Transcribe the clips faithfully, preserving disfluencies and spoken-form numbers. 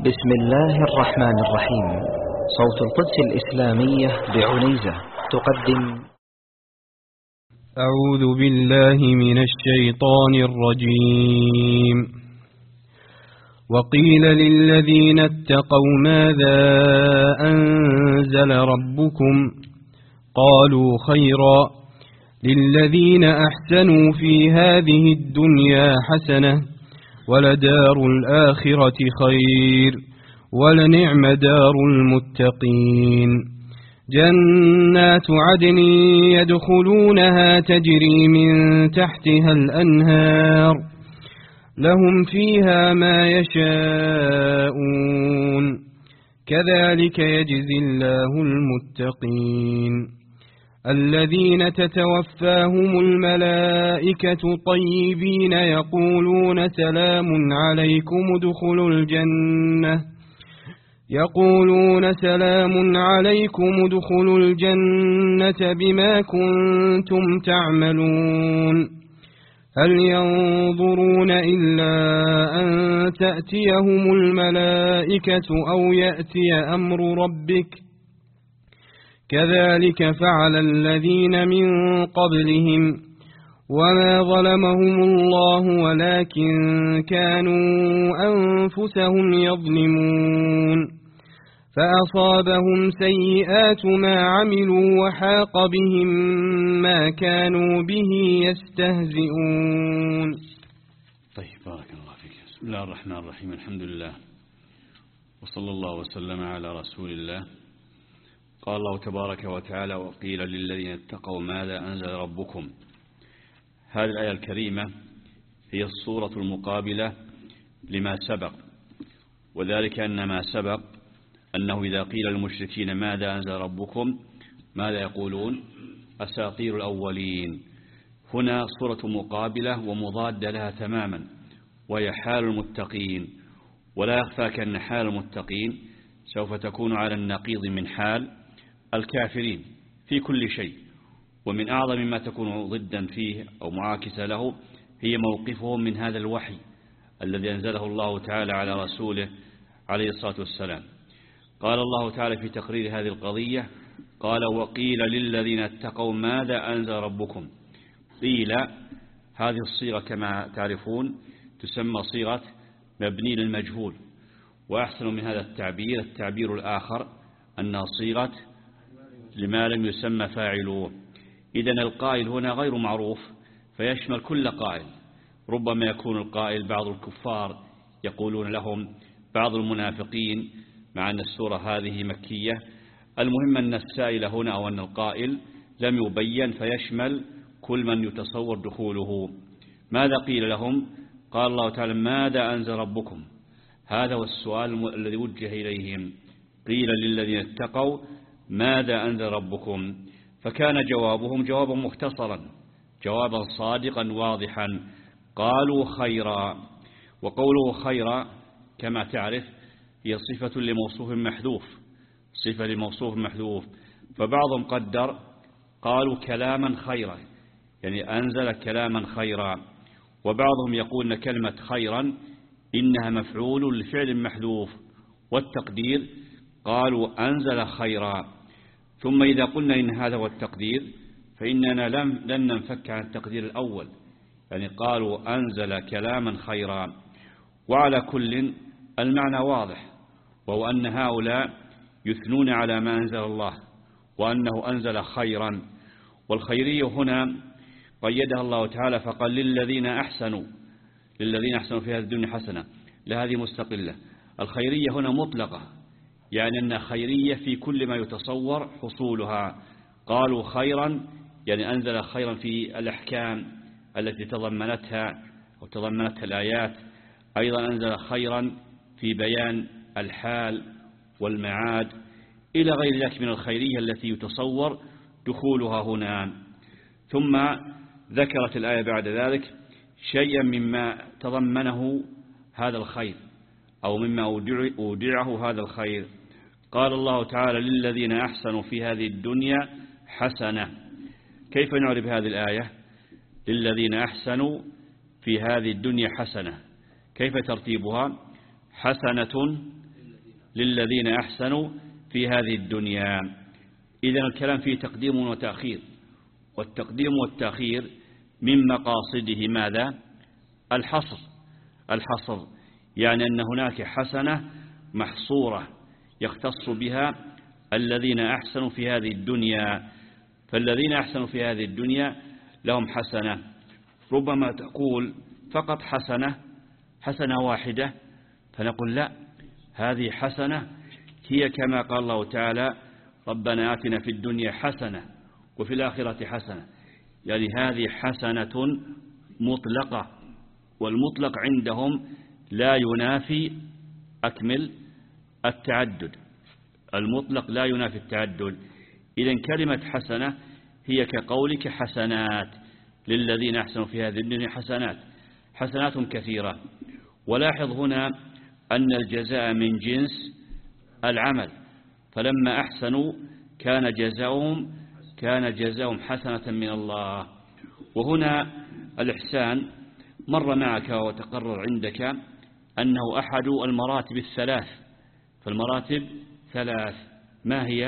بسم الله الرحمن الرحيم. صوت القدس الإسلامية بعنيزة تقدم. أعوذ بالله من الشيطان الرجيم. وقيل للذين اتقوا ماذا أنزل ربكم قالوا خيرا للذين أحسنوا في هذه الدنيا حسنة ولدار الآخرة خير ولنعم دار المتقين. جنات عدن يدخلونها تجري من تحتها الأنهار لهم فيها ما يشاءون كذلك يجزي الله المتقين. الذين تتوفاهم الملائكة طيبين يقولون سلام عليكم ادخلوا الجنة يقولون سلام عليكم ادخلوا الجنة بما كنتم تعملون. هل ينظرون إلا أن تأتيهم الملائكة أو يأتي أمر ربك كذلك فعل الذين من قبلهم وما ظلمهم الله ولكن كانوا أنفسهم يظلمون. فأصابهم سيئات ما عملوا وحاق بهم ما كانوا به يستهزئون. طيب، بارك الله فيك. بسم الله الرحمن الرحيم. الحمد لله وصلى الله وسلم على رسول الله. قال الله تبارك وتعالى: وقيل للذين اتقوا ماذا أنزل ربكم. هذه الآية الكريمة هي الصورة المقابلة لما سبق، وذلك أن ما سبق أنه إذا قيل للمشركين ماذا أنزل ربكم ماذا يقولون؟ أساطير الأولين. هنا صورة مقابلة ومضادة لها تماما، وهي حال المتقين. ولا يخفاك أن حال المتقين سوف تكون على النقيض من حال الكافرين في كل شيء. ومن أعظم ما تكون ضدا فيه أو معاكسة له هي موقفهم من هذا الوحي الذي أنزله الله تعالى على رسوله عليه الصلاة والسلام. قال الله تعالى في تقرير هذه القضية: قال: وقيل للذين اتقوا ماذا أنزل ربكم. قيل هذه الصيغة كما تعرفون تسمى صيغة مبني للمجهول، وأحسن من هذا التعبير التعبير الآخر أنها صيغة لما لم يسمى فاعلوه. إذن القائل هنا غير معروف فيشمل كل قائل. ربما يكون القائل بعض الكفار يقولون لهم بعض المنافقين، مع أن السورة هذه مكية. المهم أن السائل هنا أو أن القائل لم يبين فيشمل كل من يتصور دخوله. ماذا قيل لهم؟ قال الله تعالى: ماذا أنزل ربكم. هذا هو السؤال الذي وجه إليهم. قيل للذين اتقوا ماذا أنزل ربكم، فكان جوابهم جوابا مختصرا، جوابا صادقا واضحا. قالوا خيرا. وقوله خيرا كما تعرف هي صفة لموصوف محذوف، صفة لموصوف محذوف. فبعضهم قدر قالوا كلاما خيرا، يعني أنزل كلاما خيرا. وبعضهم يقول أن كلمة خيرا إنها مفعول لفعل محذوف، والتقدير قالوا أنزل خيرا. ثم إذا قلنا إن هذا هو التقدير فإننا لم لن ننفك عن التقدير الأول، يعني قالوا أنزل كلاما خيرا. وعلى كل المعنى واضح، وهو أن هؤلاء يثنون على ما أنزل الله وأنه أنزل خيرا. والخيرية هنا قيدها الله تعالى فقال للذين أحسنوا، للذين أحسنوا في هذه الدنيا حسنة، لهذه مستقلة. الخيرية هنا مطلقة، يعني أن خيرية في كل ما يتصور حصولها. قالوا خيرا يعني أنزل خيرا في الأحكام التي تضمنتها أو تضمنتها الآيات. أيضا أنزل خيرا في بيان الحال والمعاد إلى غير ذلك من الخيرية التي يتصور دخولها هنا. ثم ذكرت الآية بعد ذلك شيئا مما تضمنه هذا الخير أو مما أودعه هذا الخير. قال الله تعالى: للذين أحسنوا في هذه الدنيا حسنة. كيف نعرف هذه الآية؟ للذين أحسنوا في هذه الدنيا حسنة، كيف ترتيبها؟ حسنة للذين أحسنوا في هذه الدنيا. إذن الكلام فيه تقديم وتأخير، والتقديم والتأخير من مقاصده ماذا؟ الحصر. الحصر يعني أن هناك حسنة محصورة يختص بها الذين أحسنوا في هذه الدنيا، فالذين أحسنوا في هذه الدنيا لهم حسنة. ربما تقول فقط حسنة، حسنة واحدة، فنقول لا، هذه حسنة هي كما قال الله تعالى ربنا آتنا في الدنيا حسنة وفي الآخرة حسنة، يعني هذه حسنة مطلقة، والمطلق عندهم لا ينافي أكمل التعدد، المطلق لا ينافي التعدد. إذن كلمة حسنة هي كقولك حسنات للذين أحسنوا في هذه الدنيا حسنات، حسنات كثيرة. ولاحظ هنا أن الجزاء من جنس العمل، فلما أحسنوا كان جزاؤهم كان جزاؤهم حسنة من الله. وهنا الإحسان مر معك وتقرر عندك أنه أحد المراتب الثلاث، فالمراتب ثلاث، ما هي؟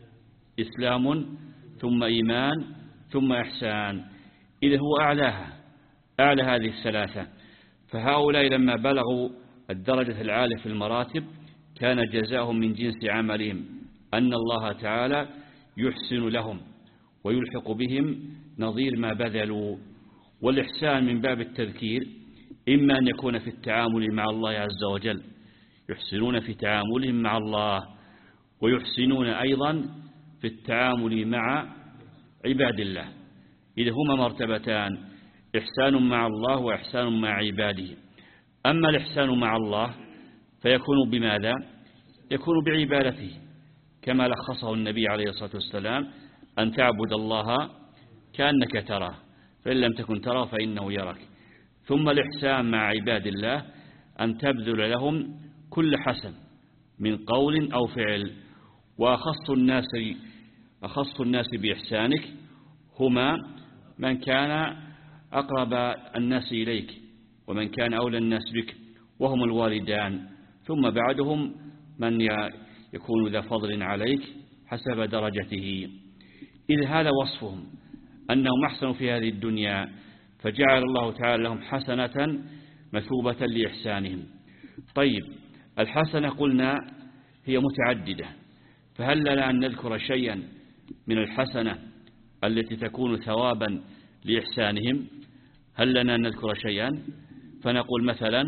إسلام ثم إيمان ثم إحسان، إذا هو أعلاها، أعلى هذه الثلاثة. فهؤلاء لما بلغوا الدرجة العالية في المراتب كان جزاؤهم من جنس عملهم، أن الله تعالى يحسن لهم ويلحق بهم نظير ما بذلوا. والإحسان من باب التذكير إما أن يكون في التعامل مع الله عز وجل، يحسنون في تعاملهم مع الله، ويحسنون أيضا في التعامل مع عباد الله. إذا هما مرتبتان، إحسان مع الله وإحسان مع عباده. أما الإحسان مع الله فيكون بماذا؟ يكون بعبادته، كما لخصه النبي عليه الصلاة والسلام أن تعبد الله كأنك تراه، فإن لم تكن تراه فإنه يراك. ثم الإحسان مع عباد الله أن تبذل لهم كل حسن من قول أو فعل. وأخص الناس أخص الناس بإحسانك هما من كان أقرب الناس إليك ومن كان أولى الناس بك، وهم الوالدان، ثم بعدهم من يكون ذا فضل عليك حسب درجته. إذ هذا وصفهم أنهم أحسنوا في هذه الدنيا، فجعل الله تعالى لهم حسنة مثوبة لإحسانهم. طيب، الحسنة قلنا هي متعددة، فهل لنا أن نذكر شيئا من الحسنة التي تكون ثوابا لإحسانهم؟ هل لنا أن نذكر شيئا؟ فنقول مثلا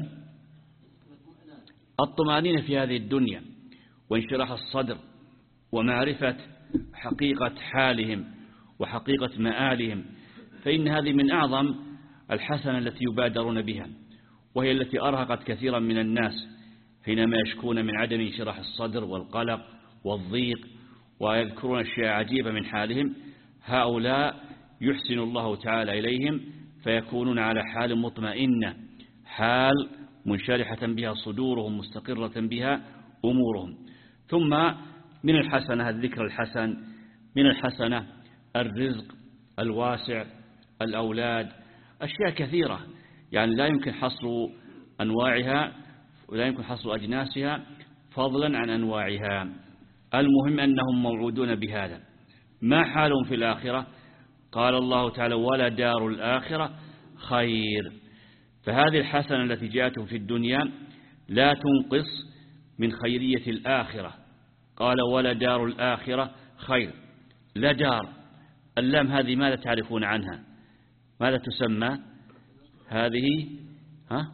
الطمأنينة في هذه الدنيا وانشراح الصدر ومعرفة حقيقة حالهم وحقيقة مآلهم، فإن هذه من أعظم الحسنة التي يبادرون بها، وهي التي أرهقت كثيرا من الناس حينما يشكون من عدم انشراح الصدر والقلق والضيق ويذكرون أشياء عجيبة من حالهم. هؤلاء يحسن الله تعالى إليهم فيكونون على حال مطمئنة، حال منشرحة بها صدورهم، مستقرة بها أمورهم. ثم من الحسنة الذكر الحسن، من الحسنة الرزق الواسع، الأولاد، أشياء كثيرة يعني لا يمكن حصر أنواعها ولا يمكن حصر أجناسها فضلا عن أنواعها. المهم أنهم موعودون بهذا. ما حالهم في الآخرة؟ قال الله تعالى ولا دار الآخرة خير. فهذه الحسنة التي جاءتهم في الدنيا لا تنقص من خيرية الآخرة. قال ولا دار الآخرة خير. لا دار، اللام هذه ماذا تعرفون عنها؟ ماذا تسمى هذه؟ ها؟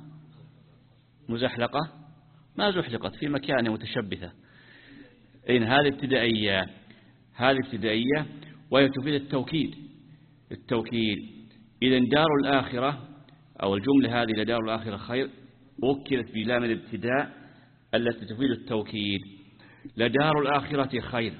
مزحلقة؟ ما زحلقت في مكان متشبثة. إن هذه ابتدائية، هذه ابتدائية وهي تفيد التوكيد. التوكيد إذن دار الآخرة أو الجملة هذه لدار الآخرة خير وكلت بلام الابتداء التي تفيد التوكيد. لدار الآخرة خير،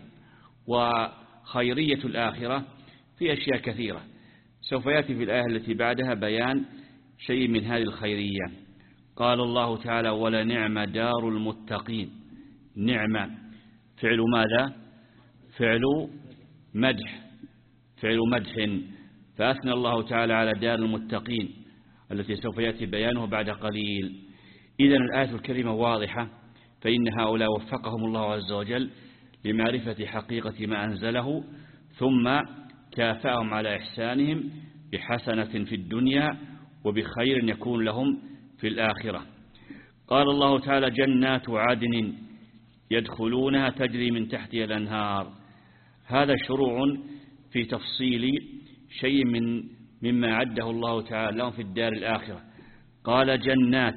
وخيرية الآخرة في أشياء كثيرة، سوف يأتي في الآية التي بعدها بيان شيء من هذه الخيرية. قال الله تعالى ولا نعم دار المتقين. نعمة فعل ماذا؟ فعل مدح، فعل مدح، فأثنى الله تعالى على دار المتقين التي سوف يأتي بيانه بعد قليل. إذن الآية الكريمة واضحة فإن هؤلاء وفقهم الله عز وجل لمعرفة حقيقة ما أنزله، ثم كافأهم على إحسانهم بحسنة في الدنيا وبخير يكون لهم في الآخرة. قال الله تعالى: جنات عدن يدخلونها تجري من تحتها الأنهار. هذا شروع في تفصيل شيء من مما عده الله تعالى لهم في الدار الآخرة. قال جنات،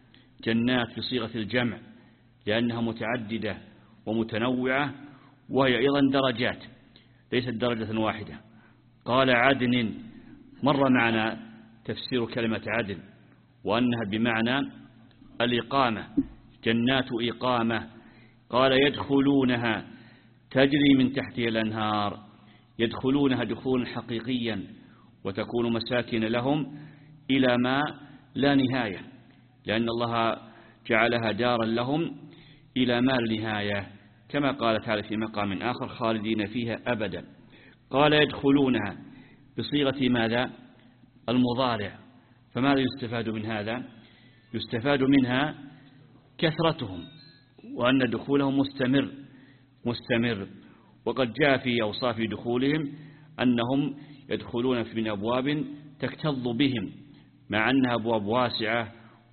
جنات بصيغة الجمع لأنها متعددة ومتنوعة، وهي أيضا درجات ليست درجة واحدة. قال عدن، مر معنا تفسير كلمة عدن وأنها بمعنى الإقامة، جنات إقامة. قال يدخلونها تجري من تحتها الأنهار، يدخلونها دخولا حقيقيا وتكون مساكن لهم إلى ما لا نهاية، لأن الله جعلها دارا لهم إلى ما لا نهاية، كما قال تعالى في مقام آخر: خالدين فيها أبدا. قال يدخلونها بصيغة ماذا؟ المضارع. فماذا يستفاد من هذا؟ يستفاد منها كثرتهم، وأن دخولهم مستمر مستمر. وقد جاء في أوصاف دخولهم أنهم يدخلون من أبواب تكتظ بهم، مع أنها أبواب واسعة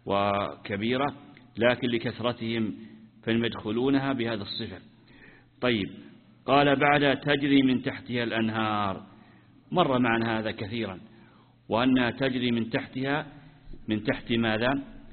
وكبيرة، لكن لكثرتهم فهم يدخلونها بهذا الصفة. طيب، قال بعد تجري من تحتها الأنهار، مر معنا هذا كثيرا، وأنها تجري من تحتها، من تحت ماذا؟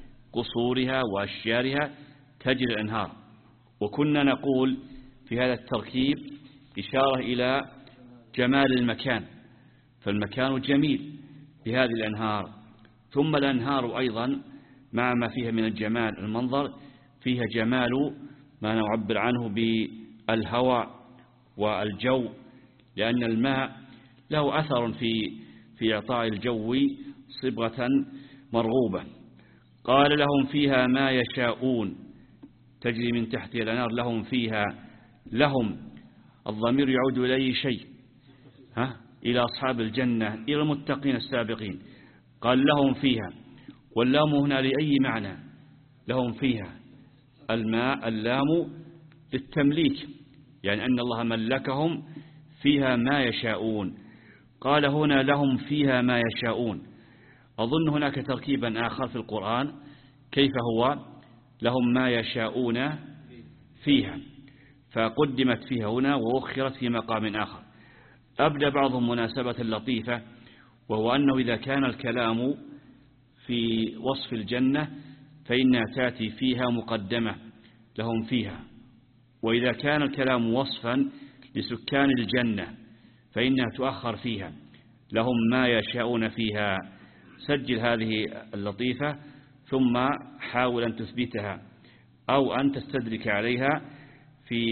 قصورها وأشجارها تجري الأنهار. وكنا نقول في هذا التركيب إشارة إلى جمال المكان، فالمكان جميل بهذه الأنهار. ثم الأنهار أيضا مع ما فيها من الجمال المنظر، فيها جمال ما نعبر عنه بالهواء والجو، لأن الماء له أثر في في إعطاء الجو صبغة مرغوبة. قال لهم فيها ما يشاءون، تجري من تحت الأنهار لهم فيها. لهم الضمير يعود إلى أي شيء؟ ها؟ إلى أصحاب الجنة، إلى المتقين السابقين. قال لهم فيها، واللام هنا لأي معنى؟ لهم فيها الماء، اللام للتمليك، يعني أن الله ملكهم فيها ما يشاءون. قال هنا لهم فيها ما يشاءون. أظن هناك تركيبا آخر في القرآن، كيف هو؟ لهم ما يشاءون فيها، فقدمت فيها هنا وأخرت في مقام آخر. أبدأ بعضهم مناسبة لطيفة، وهو أنه إذا كان الكلام في وصف الجنة فإنها تأتي فيها مقدمة، لهم فيها. وإذا كان الكلام وصفا لسكان الجنة فإنها تؤخر فيها، لهم ما يشاءون فيها. سجل هذه اللطيفة ثم حاول أن تثبتها أو أن تستدرك عليها في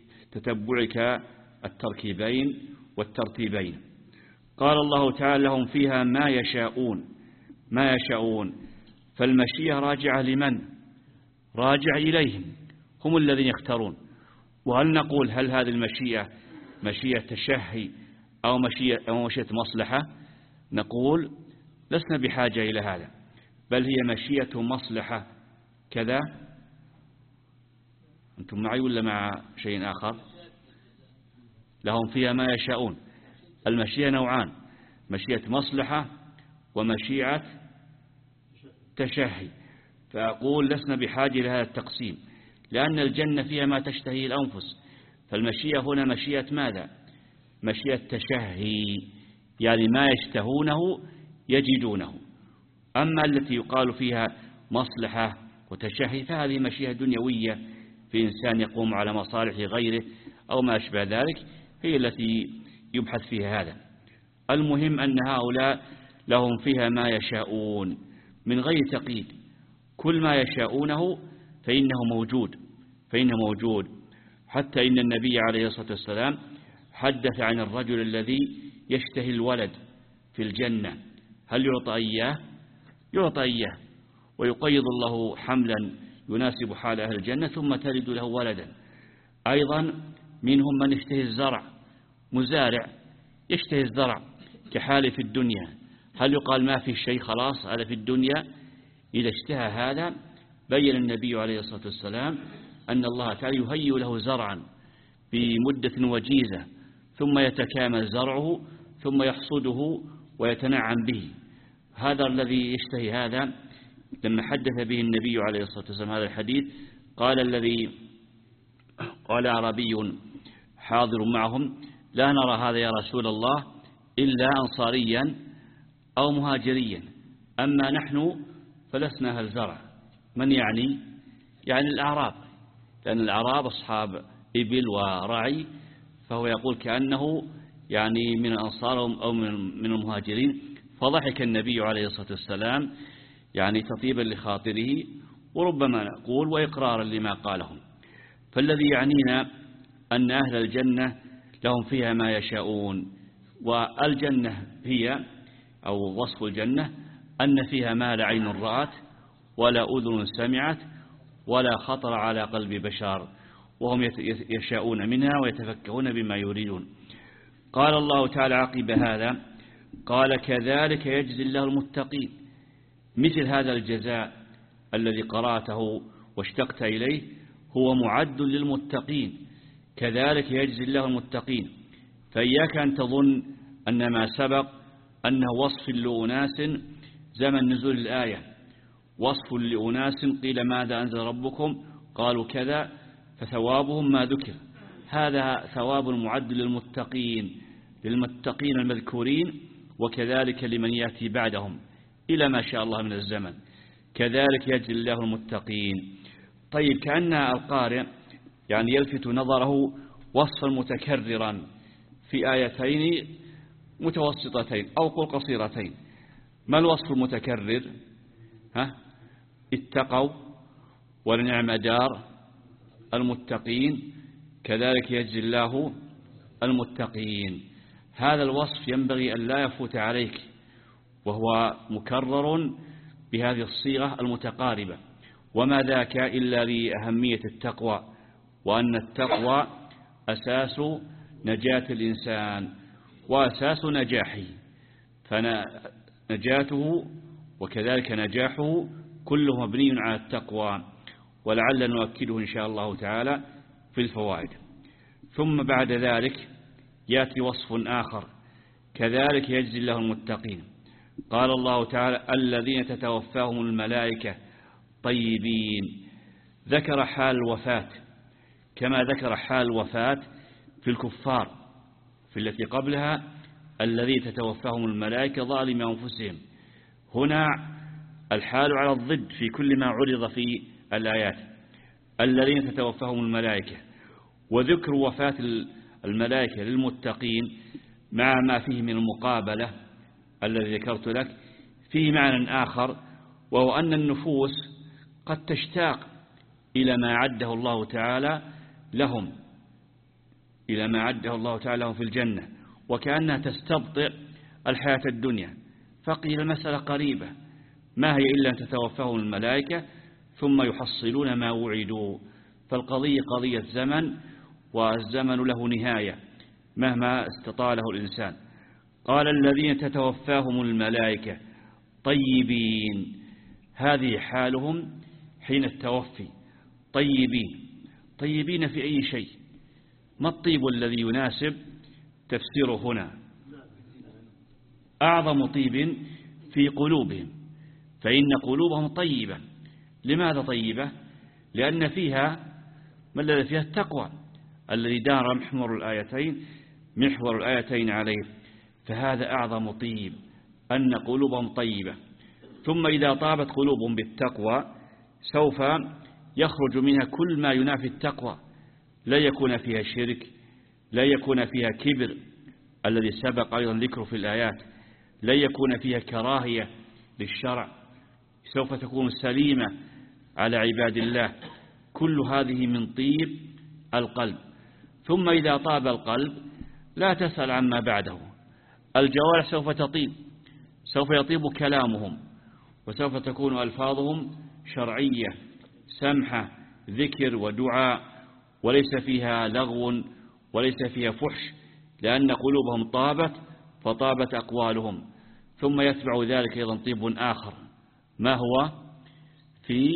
تتبعك التركيبين والترتيبين. قال الله تعالى لهم فيها ما يشاءون، ما يشاءون، فالمشيئة راجعة لمن؟ راجع إليهم، هم الذين يختارون. وهل نقول هل هذه المشيئة مشيئة تشهي أو مشيئة, أو مشيئة مصلحة؟ نقول لسنا بحاجة إلى هذا، بل هي مشيئة مصلحة كذا. أنتم معي ولا مع شيء آخر؟ لهم فيها ما يشاءون. المشيئة نوعان: مشيئة مصلحة ومشيئة تشهي. فأقول لسنا بحاجة إلى هذا التقسيم، لأن الجنة فيها ما تشتهي الأنفس. فالمشيئة هنا مشيئة ماذا؟ مشيئة تشهي، يعني ما يشتهونه يجدونه. أما التي يقال فيها مصلحة وتشهي فهذه مشيئة دنيوية في إنسان يقوم على مصالح غيره أو ما أشبه ذلك، هي التي يبحث فيها هذا. المهم أن هؤلاء لهم فيها ما يشاءون من غير تقييد، كل ما يشاءونه فإنه موجود، فإنه موجود. حتى إن النبي عليه الصلاة والسلام حدث عن الرجل الذي يشتهي الولد في الجنة، هل يعطى إياه؟ يعطى إياه، ويقيض الله حملا يناسب حال أهل الجنة ثم تلد له ولدا. أيضا منهم من يشتهي الزرع، مزارع يشتهي الزرع كحال في الدنيا، هل يقال ما في شيء خلاص هذا في الدنيا؟ إذا اشتهى هذا بين النبي عليه الصلاة والسلام أن الله تعالى يهيئ له زرعا بمدة وجيزة ثم يتكامل زرعه ثم يحصده ويتنعم به. هذا الذي يشتهي هذا لما حدث به النبي عليه الصلاة والسلام هذا الحديث قال الذي قال عربي حاضر معهم: لا نرى هذا يا رسول الله إلا أنصاريا أو مهاجريا، أما نحن فلسنا أهل زرع. من يعني؟ يعني الأعراب، لأن الأعراب أصحاب إبل ورعي، فهو يقول كأنه يعني من الأنصار أو من المهاجرين. فضحك النبي عليه الصلاة والسلام يعني تطيبا لخاطره وربما نقول وإقرارا لما قالهم. فالذي يعنينا أن أهل الجنة لهم فيها ما يشاءون، والجنة هي أو وصف الجنة أن فيها ما لا عين رأت ولا أذن سمعت ولا خطر على قلب بشر، وهم يشاءون منها ويتفكهون بما يريدون. قال الله تعالى عقب هذا قال: كذلك يجزي الله المتقين. مثل هذا الجزاء الذي قرأته واشتقت إليه هو معد للمتقين. كذلك يجزي الله المتقين. فإياك أن تظن أن ما سبق أنه وصف لأناس زمن نزول الآية، وصف لأناس قيل ماذا أنزل ربكم قالوا كذا فثوابهم ما ذكر. هذا ثواب معد للمتقين للمتقين المذكورين، وكذلك لمن يأتي بعدهم إلى ما شاء الله من الزمن. كذلك يجزي الله المتقين. طيب، كأن القارئ يعني يلفت نظره وصفا متكررا في آيتين متوسطتين أو قل قصيرتين. ما الوصف المتكرر؟ ها؟ اتقوا ولنعم دار المتقين، كذلك يجزي الله المتقين. هذا الوصف ينبغي أن لا يفوت عليك، وهو مكرر بهذه الصيغة المتقاربة. وما ذاك إلا لأهمية التقوى، وأن التقوى أساس نجاة الإنسان وأساس نجاحه، فنجاته وكذلك نجاحه كله مبني على التقوى، ولعل نؤكده إن شاء الله تعالى في الفوائد. ثم بعد ذلك يأتي وصف آخر: كذلك يجزي الله المتقين. قال الله تعالى: الذين تتوفاهم الملائكة طيبين. ذكر حال الوفاة كما ذكر حال الوفاة في الكفار في التي قبلها: الذين تتوفاهم الملائكة ظالم أنفسهم. هنا الحال على الضد في كل ما عرض في الآيات: الذين تتوفاهم الملائكة. وذكر وفاة الملائكة للمتقين مع ما فيه من المقابلة الذي ذكرت لك فيه معنى آخر، وهو أن النفوس قد تشتاق إلى ما عده الله تعالى لهم إلى ما عده الله تعالى لهم في الجنة، وكأنها تستبطئ الحياة الدنيا. فقيل المسألة قريبة، ما هي إلا أن تتوفاهم الملائكة ثم يحصلون ما وعدوا. فالقضية قضية زمن، والزمن له نهاية مهما استطاله الإنسان. قال: الذين تتوفاهم الملائكة طيبين. هذه حالهم حين التوفي، طيبين. طيبين في أي شيء؟ ما الطيب الذي يناسب تفسيره هنا؟ أعظم طيب في قلوبهم، فإن قلوبهم طيبة. لماذا طيبة؟ لأن فيها ما الذي فيها؟ التقوى الذي دار محور الآيتين محور الآيتين عليه. فهذا أعظم طيب، أن قلوبهم طيبة. ثم إذا طابت قلوبهم بالتقوى سوف يخرج منها كل ما ينافي التقوى. لا يكون فيها شرك، لا يكون فيها كبر الذي سبق أيضا ذكره في الآيات، لا يكون فيها كراهية للشرع، سوف تكون سليمة على عباد الله. كل هذه من طيب القلب. ثم إذا طاب القلب لا تسأل عما بعده. الجوارح سوف تطيب، سوف يطيب كلامهم، وسوف تكون ألفاظهم شرعية سمحة، ذكر ودعاء، وليس فيها لغو وليس فيها فحش، لأن قلوبهم طابت فطابت أقوالهم. ثم يتبع ذلك أيضا طيب آخر، ما هو؟ في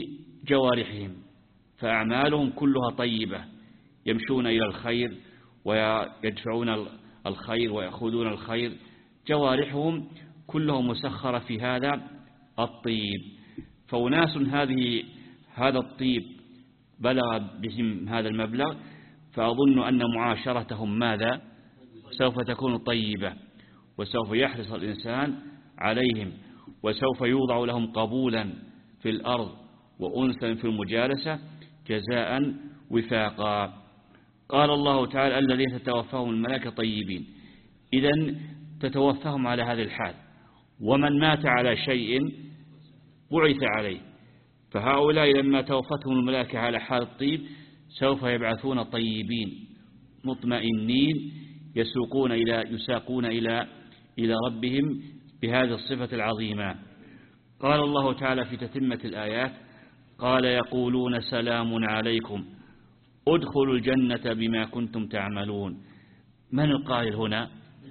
جوارحهم، فأعمالهم كلها طيبة، يمشون إلى الخير ويدفعون الخير ويأخذون الخير، جوارحهم كلهم مسخرة في هذا الطيب. فأناس هذه هذا الطيب بلغ بهم هذا المبلغ، فأظن أن معاشرتهم ماذا؟ سوف تكون طيبة، وسوف يحرص الإنسان عليهم، وسوف يوضع لهم قبولا في الأرض وأنسا في المجالسة جزاء وفاقا. قال الله تعالى الذين تتوفاهم الملائكة طيبين، إذن تتوفاهم على هذه الحال، ومن مات على شيء بعث عليه، فهؤلاء لما توفتهم الملائكة على حال الطيب سوف يبعثون طيبين مطمئنين، يسوقون إلى يساقون إلى إلى ربهم بهذه الصفة العظيمة. قال الله تعالى في تتمة الآيات قال يقولون سلام عليكم ادخلوا الجنة بما كنتم تعملون. من القائل هنا؟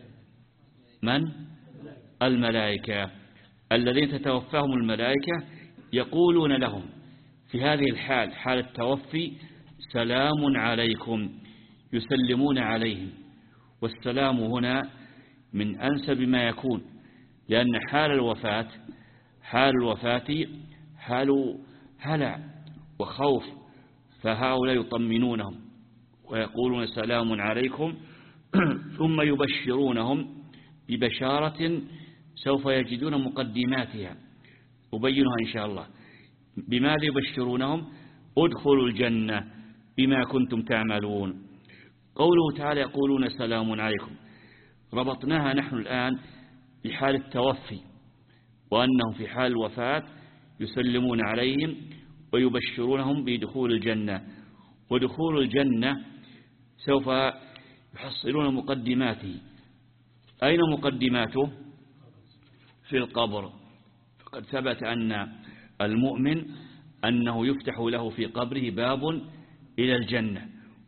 من؟ الملائكة الذين تتوفاهم الملائكة، يقولون لهم في هذه الحال حال التوفي سلام عليكم، يسلمون عليهم. والسلام هنا من أنسب ما يكون، لأن حال الوفاة حال الوفاة حال هلع وخوف، فهؤلاء يطمنونهم ويقولون سلام عليكم ثم يبشرونهم ببشارة سوف يجدون مقدماتها أبينها إن شاء الله. بماذا يبشرونهم؟ ادخلوا الجنة بما كنتم تعملون. قوله تعالى يقولون سلام عليكم، ربطناها نحن الآن بحال التوفي، وأنهم في حال الوفاة يسلمون عليهم ويبشرونهم بدخول الجنة. ودخول الجنة سوف يحصلون مقدماته. أين مقدماته؟ في القبر. فقد ثبت أن المؤمن أنه يفتح له في قبره باب إلى الجنة،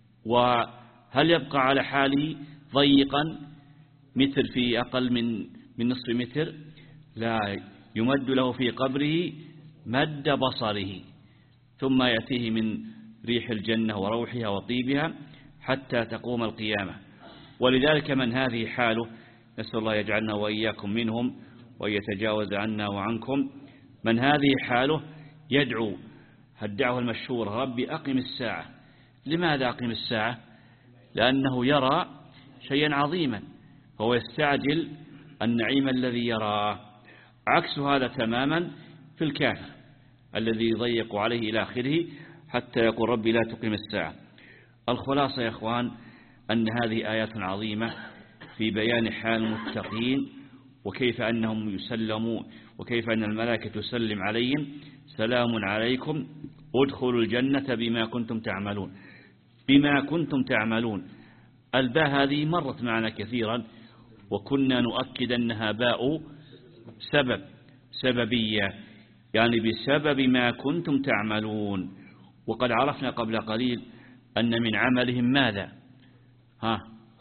وهل يبقى على حاله ضيقا متر في أقل من من نصف متر؟ لا، يمد له في قبره مد بصره، ثم يأتيه من ريح الجنة وروحها وطيبها حتى تقوم القيامة. ولذلك من هذه حاله، نسأل الله يجعلنا وإياكم منهم ويتجاوز عنا وعنكم، من هذه حاله يدعو الدعوة المشهورة ربي أقم الساعة. لماذا أقم الساعة؟ لأنه يرى شيئا عظيما، فهو يستعجل النعيم الذي يراه. عكس هذا تماما في الكافر الذي يضيق عليه إلى آخره حتى يقول ربي لا تقم الساعة. الخلاصة يا أخوان أن هذه آيات عظيمة في بيان حال المتقين، وكيف أنهم يسلمون، وكيف أن الملائكة تسلم عليهم سلام عليكم ادخلوا الجنة بما كنتم تعملون. بما كنتم تعملون، الباء هذه مرت معنا كثيرا، وكنا نؤكد أنها باء سبب سببية، يعني بسبب ما كنتم تعملون. وقد عرفنا قبل قليل أن من عملهم ماذا؟ ها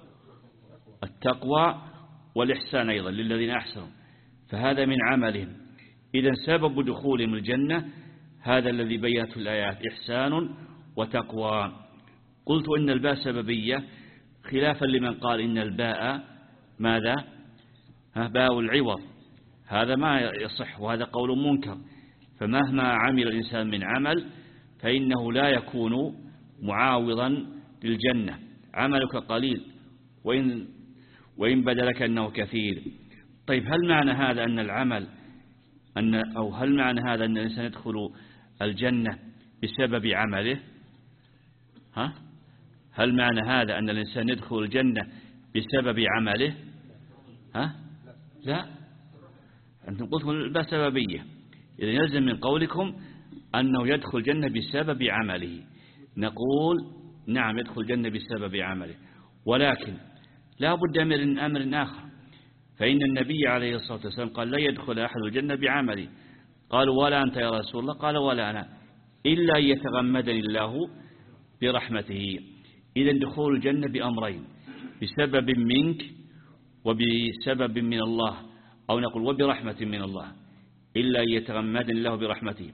التقوى والإحسان أيضا للذين أحسنوا، فهذا من عملهم. إذا سبب دخولهم الجنة هذا الذي بينته الآيات، إحسان وتقوى. قلت إن الباء سببية خلافا لمن قال إن الباء ماذا؟ ها باء العوض، هذا ما يصح، وهذا قول منكر. فمهما عمل الإنسان من عمل فإنه لا يكون معاوضا للجنة. عملك قليل وإن, وإن بدا لك أنه كثير. طيب هل معنى هذا أن العمل أن أو هل معنى هذا أن الإنسان يدخل الجنة بسبب عمله؟ ها؟ هل معنى هذا أن الإنسان يدخل الجنة بسبب عمله؟ ها؟ لا، أنتم قلتم الباء سببية، إذا يلزم من قولكم أنه يدخل الجنة بسبب عمله. نقول نعم يدخل الجنة بسبب عمله، ولكن لا بد من أمر آخر. فإن النبي عليه الصلاة والسلام قال لا يدخل أحد الجنة بعمله. قالوا ولا أنت يا رسول الله؟ قال ولا أنا، إلا أن يتغمدني الله برحمته. إذا دخول الجنة بأمرين، بسبب منك وبسبب من الله، أو نقول وبرحمة من الله، إلا أن يتغمدني الله برحمته.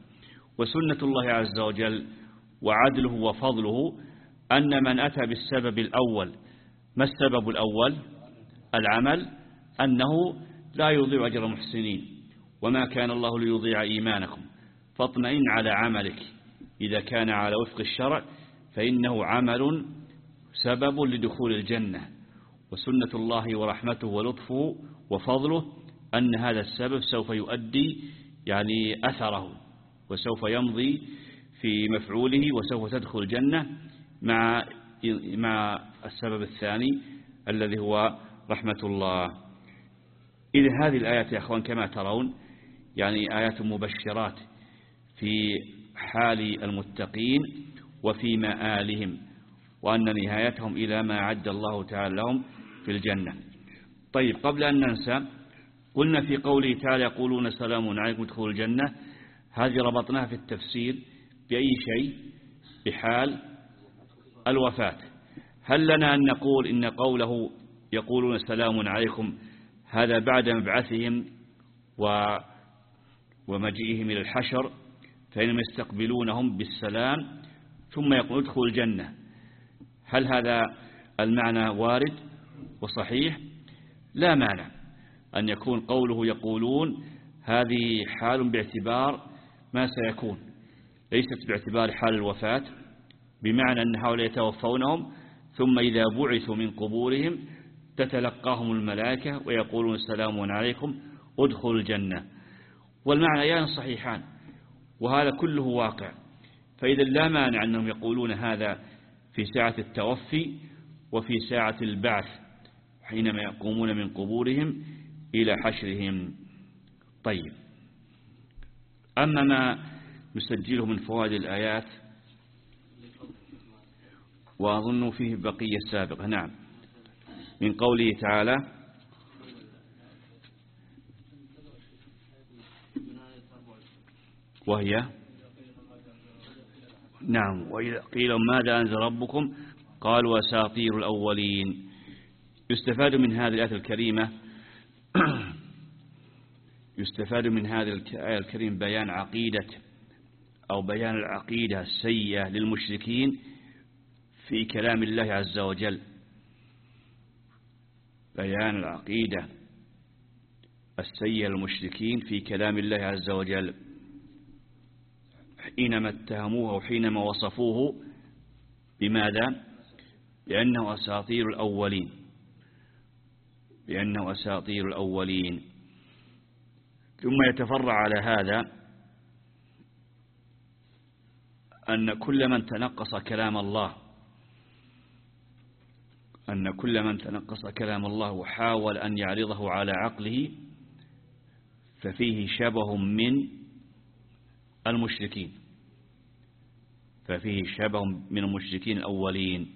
وسنة الله عز وجل وعدله وفضله أن من أتى بالسبب الأول. ما السبب الأول؟ العمل، أنه لا يضيع أجر المحسنين، وما كان الله ليضيع إيمانكم، فاطمئن على عملك إذا كان على وفق الشرع فإنه عمل سبب لدخول الجنة. وسنة الله ورحمته ولطفه وفضله أن هذا السبب سوف يؤدي يعني أثره، وسوف يمضي في مفعوله، وسوف تدخل الجنة مع مع السبب الثاني الذي هو رحمة الله. إذا هذه الآيات يا أخوان كما ترون يعني آيات مبشرات في حال المتقين وفي مآلهم، وأن نهايتهم إلى ما أعد الله تعالى لهم في الجنة. طيب، قبل أن ننسى، قلنا في قوله تعالى يقولون سلام عليكم ادخلوا الجنة، هذه ربطناها في التفسير بأي شيء؟ بحال الوفاة. هل لنا أن نقول إن قوله يقولون سلام عليكم هذا بعد مبعثهم و ومجيئهم إلى الحشر، فإنهم يستقبلونهم بالسلام ثم يقول ادخلوا الجنة؟ هل هذا المعنى وارد وصحيح؟ لا مانع أن يكون قوله يقولون هذه حال باعتبار ما سيكون، ليست باعتبار حال الوفاة، بمعنى أن هؤلاء يتوفونهم ثم إذا بعثوا من قبورهم تتلقاهم الملائكة ويقولون سلام عليكم ادخلوا الجنة، والمعنى يعني صحيحان، وهذا كله واقع. فإذا لا مانع أنهم يقولون هذا في ساعة التوفي وفي ساعة البعث حينما يقومون من قبورهم إلى حشرهم. طيب، أما ما نسجله من فوائد الآيات وأظن فيه بقية سابقة. نعم، من قوله تعالى وهي نعم وإذا قيل ماذا أنزل ربكم قالوا أساطير الأولين. يستفاد من هذه الآية الكريمة يستفاد من هذه الآية الكريمة بيان عقيدة أو بيان العقيدة السيئة للمشركين في كلام الله عز وجل، بيان العقيدة السيئة للمشركين في كلام الله عز وجل حينما اتهموه وحينما وصفوه بماذا؟ بأنه أساطير الأولين، بأنه أساطير الأولين. ثم يتفرع على هذا أن كل من تنقص كلام الله أن كل من تنقص كلام الله وحاول أن يعرضه على عقله ففيه شبه من المشركين ففيه شبه من المشركين الأولين.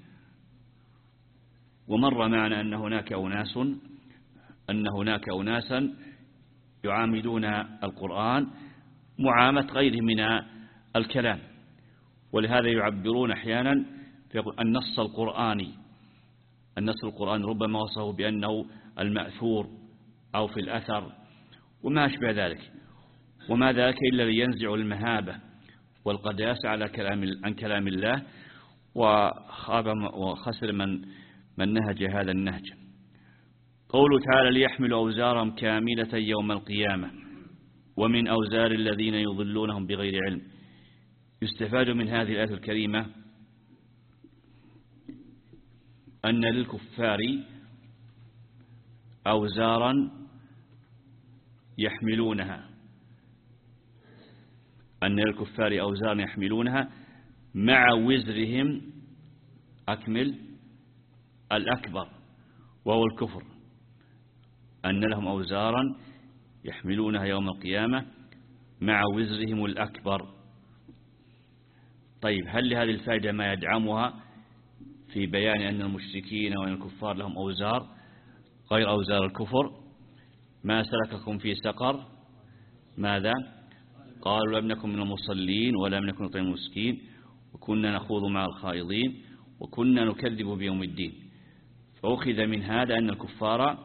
ومر معنا أن هناك أناس أن هناك أناسا يعاملون القرآن معاملة غيره من الكلام، ولهذا يعبرون أحيانا النص القرآني النص القرآني ربما وصفه بأنه المأثور أو في الأثر وما أشبه ذلك، وما ذلك إلا لينزع المهابة والقداسة على كلام عن كلام الله، وخاب وخسر من من نهج هذا النهج. قوله تعالى ليحملوا أوزارهم كاملة يوم القيامة ومن أوزار الذين يضلونهم بغير علم. يستفاد من هذه الآية الكريمة أن للكفار أوزارا يحملونها أن للكفار أوزارا يحملونها مع وزرهم أكمل الأكبر وهو الكفر، أن لهم أوزارا يحملونها يوم القيامة مع وزرهم الأكبر. طيب، هل لهذه الفائدة ما يدعمها في بيان أن المشركين وأن الكفار لهم أوزار غير أوزار الكفر؟ ما سلككم في سقر؟ ماذا؟ قالوا لم نكن من المصلين ولم نكن نطعم المسكين وكنا نخوض مع الخائضين وكنا نكذب بيوم الدين. فأخذ من هذا أن الكفار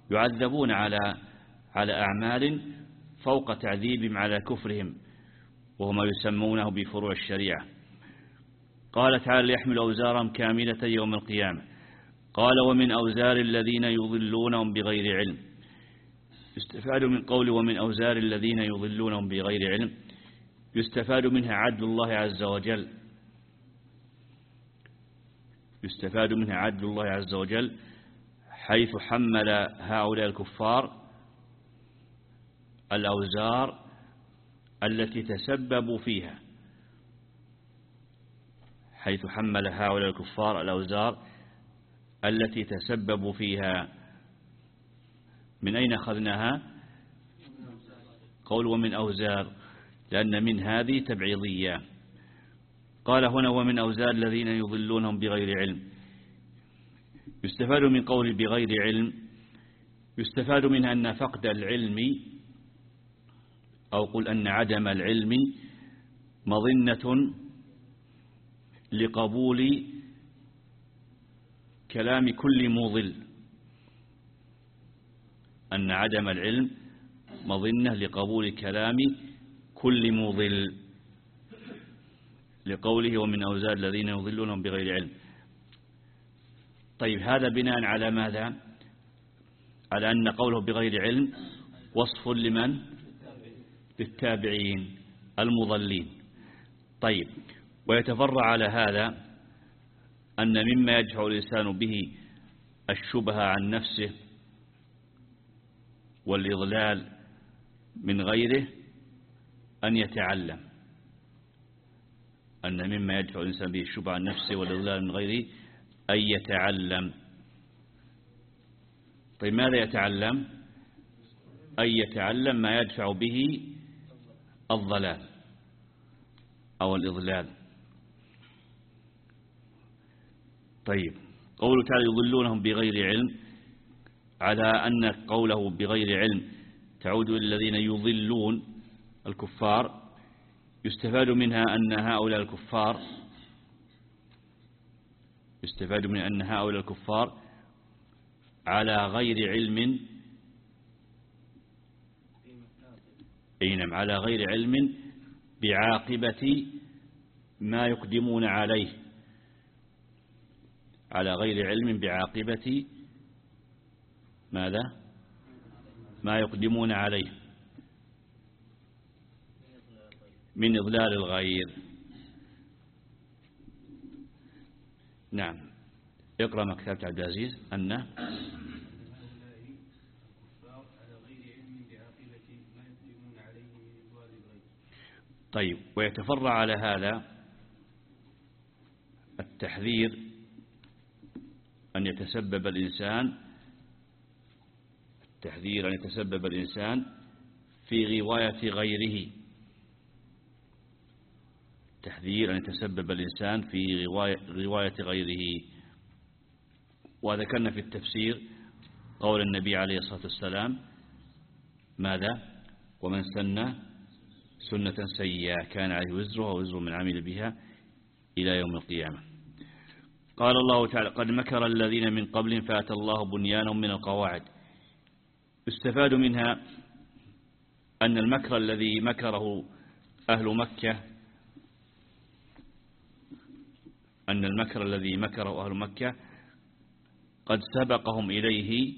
يعذبون على على أعمال فوق تعذيبهم على كفرهم، وهو ما يسمونه بفروع الشريعة. قال تعالى يحمل أوزارهم كاملة يوم القيامة. قال ومن أوزار الذين يضلونهم بغير علم. يستفاد من قول ومن أوزار الذين يضلونهم بغير علم يستفاد منها عدل الله عز وجل يستفاد منها عدل الله عز وجل حيث حمل هؤلاء الكفار الأوزار التي تسببوا فيها حيث حمل هؤلاء الكفار الأوزار التي تسببوا فيها. من أين أخذناها؟ قول ومن أوزار، لأن من هذه تبعيضية. قال هنا ومن أوزار الذين يضلونهم بغير علم. يستفاد من قول بغير علم يستفاد منها أن فقد العلم أو قل أن عدم العلم مظنة لقبول كلام كل مضل. أن عدم العلم مظنة لقبول كلام كل مضل لقوله ومن أوزار الذين يضلونهم بغير علم. طيب هذا بناء على ماذا؟ على أن قوله بغير علم وصف لمن؟ للتابعين المضلين. طيب ويتفرع على هذا أن مما يدفع الإنسان به الشبهة عن نفسه والإضلال من غيره أن يتعلم. أن مما يدفع الإنسان به الشبهة عن نفسه والإضلال من غيره أن يتعلم. طيب ماذا يتعلم؟ أن يتعلم ما يدفع به الضلال أو الإضلال. طيب قوله تعالى يضلونهم بغير علم، على أن قوله بغير علم تعود إلى الذين يضلون الكفار، يستفاد منها أن هؤلاء الكفار يستفاد من أن هؤلاء الكفار على غير علم أي نعم على غير علم بعاقبة ما يقدمون عليه على غير علم بعاقبة ماذا؟ ما يقدمون عليه من إضلال الغير. نعم اقرأ ما كتبت عبد العزيز أنه طيب ويتفرع على هذا التحذير أن يتسبب الإنسان التحذير أن يتسبب الإنسان في غواية غيره تحذير أن يتسبب الإنسان في غواية غيره. وذكرنا في التفسير قول النبي عليه الصلاة والسلام ماذا؟ ومن سن سنة سيئة كان عليه وزرها ووزر من عمل بها إلى يوم القيامة. قال الله تعالى قد مكر الذين من قبل فأتى الله بنيانهم من القواعد. استفاد منها أن المكر الذي مكره أهل مكة أن المكر الذي مكره أهل مكة قد سبقهم إليه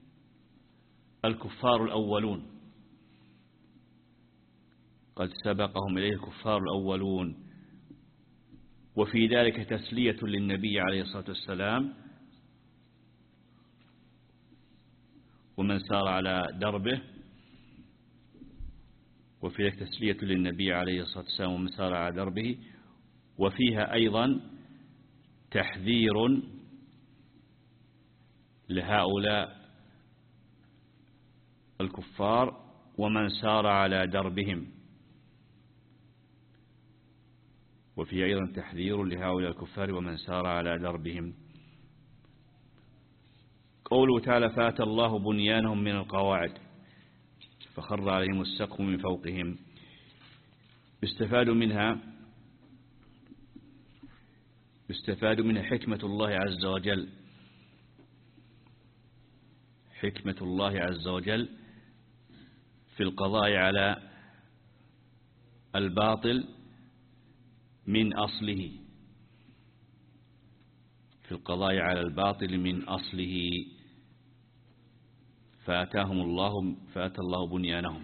الكفار الأولون قد سبقهم إليه الكفار الأولون وفي ذلك تسلية للنبي عليه الصلاة والسلام ومن سار على دربه وفي ذلك تسلية للنبي عليه الصلاة والسلام ومن سار على دربه. وفيها أيضا تحذير لهؤلاء الكفار ومن سار على دربهم وفي أيضا تحذير لهؤلاء الكفار ومن سار على دربهم. قوله تعالى فأتى الله بنيانهم من القواعد فخر عليهم السقف من فوقهم. يستفاد منها يستفاد منها حكمة الله عز وجل حكمة الله عز وجل في القضاء على الباطل من أصله، في القضاء على الباطل من أصله، فأتاهم الله فأتى الله بنيانهم.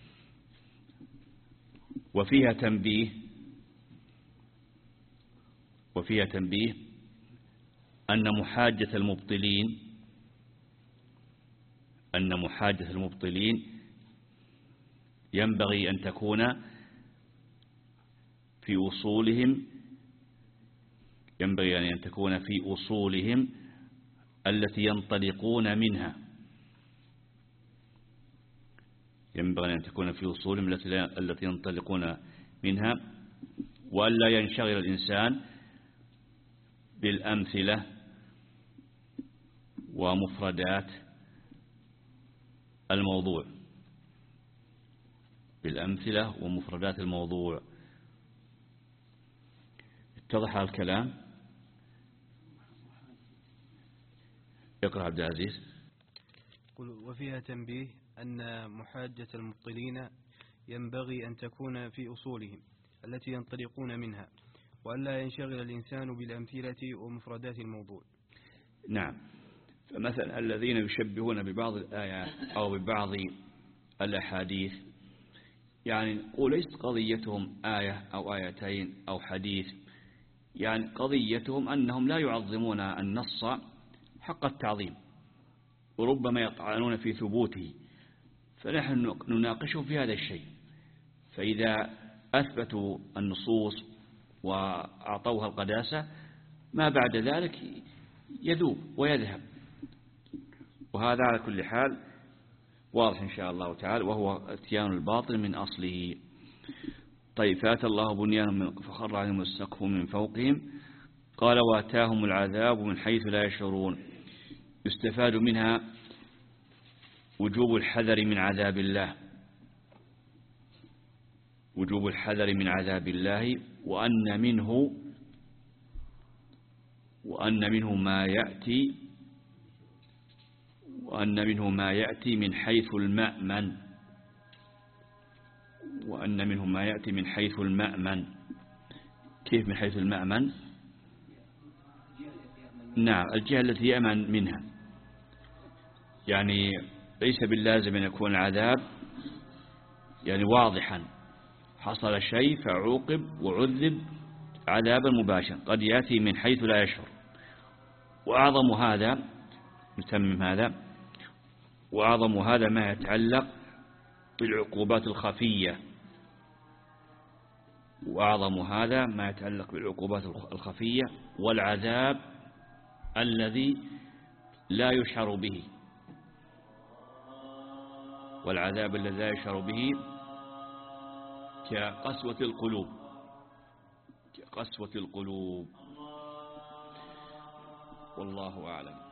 وفيها تنبيه وفيها تنبيه أن محاجة المبطلين أن محاجة المبطلين ينبغي أن تكون في أصولهم ينبغي أن تكون في أصولهم التي ينطلقون منها ينبغي أن تكون في أصولهم التي ينطلقون منها، وألا ينشغل الإنسان بالأمثلة ومفردات الموضوع بالأمثلة ومفردات الموضوع. اتضح الكلام؟ اقرأ عبد العزيز. وفيها تنبيه أن محاجة المبطلين ينبغي أن تكون في أصولهم التي ينطلقون منها، وألا ينشغل الإنسان بالأمثلة ومفردات الموضوع. نعم. فمثلا الذين يشبهون ببعض الآيات أو ببعض الأحاديث، يعني نقول ليست قضيتهم آية أو آيتين أو حديث، يعني قضيتهم أنهم لا يعظمون النص حق التعظيم، وربما يطعنون في ثبوته، فنحن نناقشهم في هذا الشيء. فإذا أثبتوا النصوص وأعطوها القداسة، ما بعد ذلك يذوب ويذهب، وهذا على كل حال واضح إن شاء الله تعالى، وهو اتيان الباطل من أصله. طيب، فأتى الله بنيانهم فخر عليهم السقف من فوقهم، قال واتاهم العذاب من حيث لا يشعرون. يستفاد منها وجوب الحذر من عذاب الله وجوب الحذر من عذاب الله وأن منه وأن منه ما يأتي وأن منه ما يأتي من حيث المأمن وأن منه ما يأتي من حيث المأمن. كيف من حيث المأمن؟ نعم، الجهة التي يأمن منها، يعني ليس باللازم أن يكون العذاب يعني واضحا، حصل شيء فعوقب وعذب عذابا مباشرا، قد يأتي من حيث لا يشعر. وأعظم هذا نتمم هذا وأعظم هذا ما يتعلق بالعقوبات الخفية وأعظم هذا ما يتعلق بالعقوبات الخفية والعذاب الذي لا يشعر به والعذاب الذي لا يشعر به كقسوة القلوب كقسوة القلوب والله أعلم.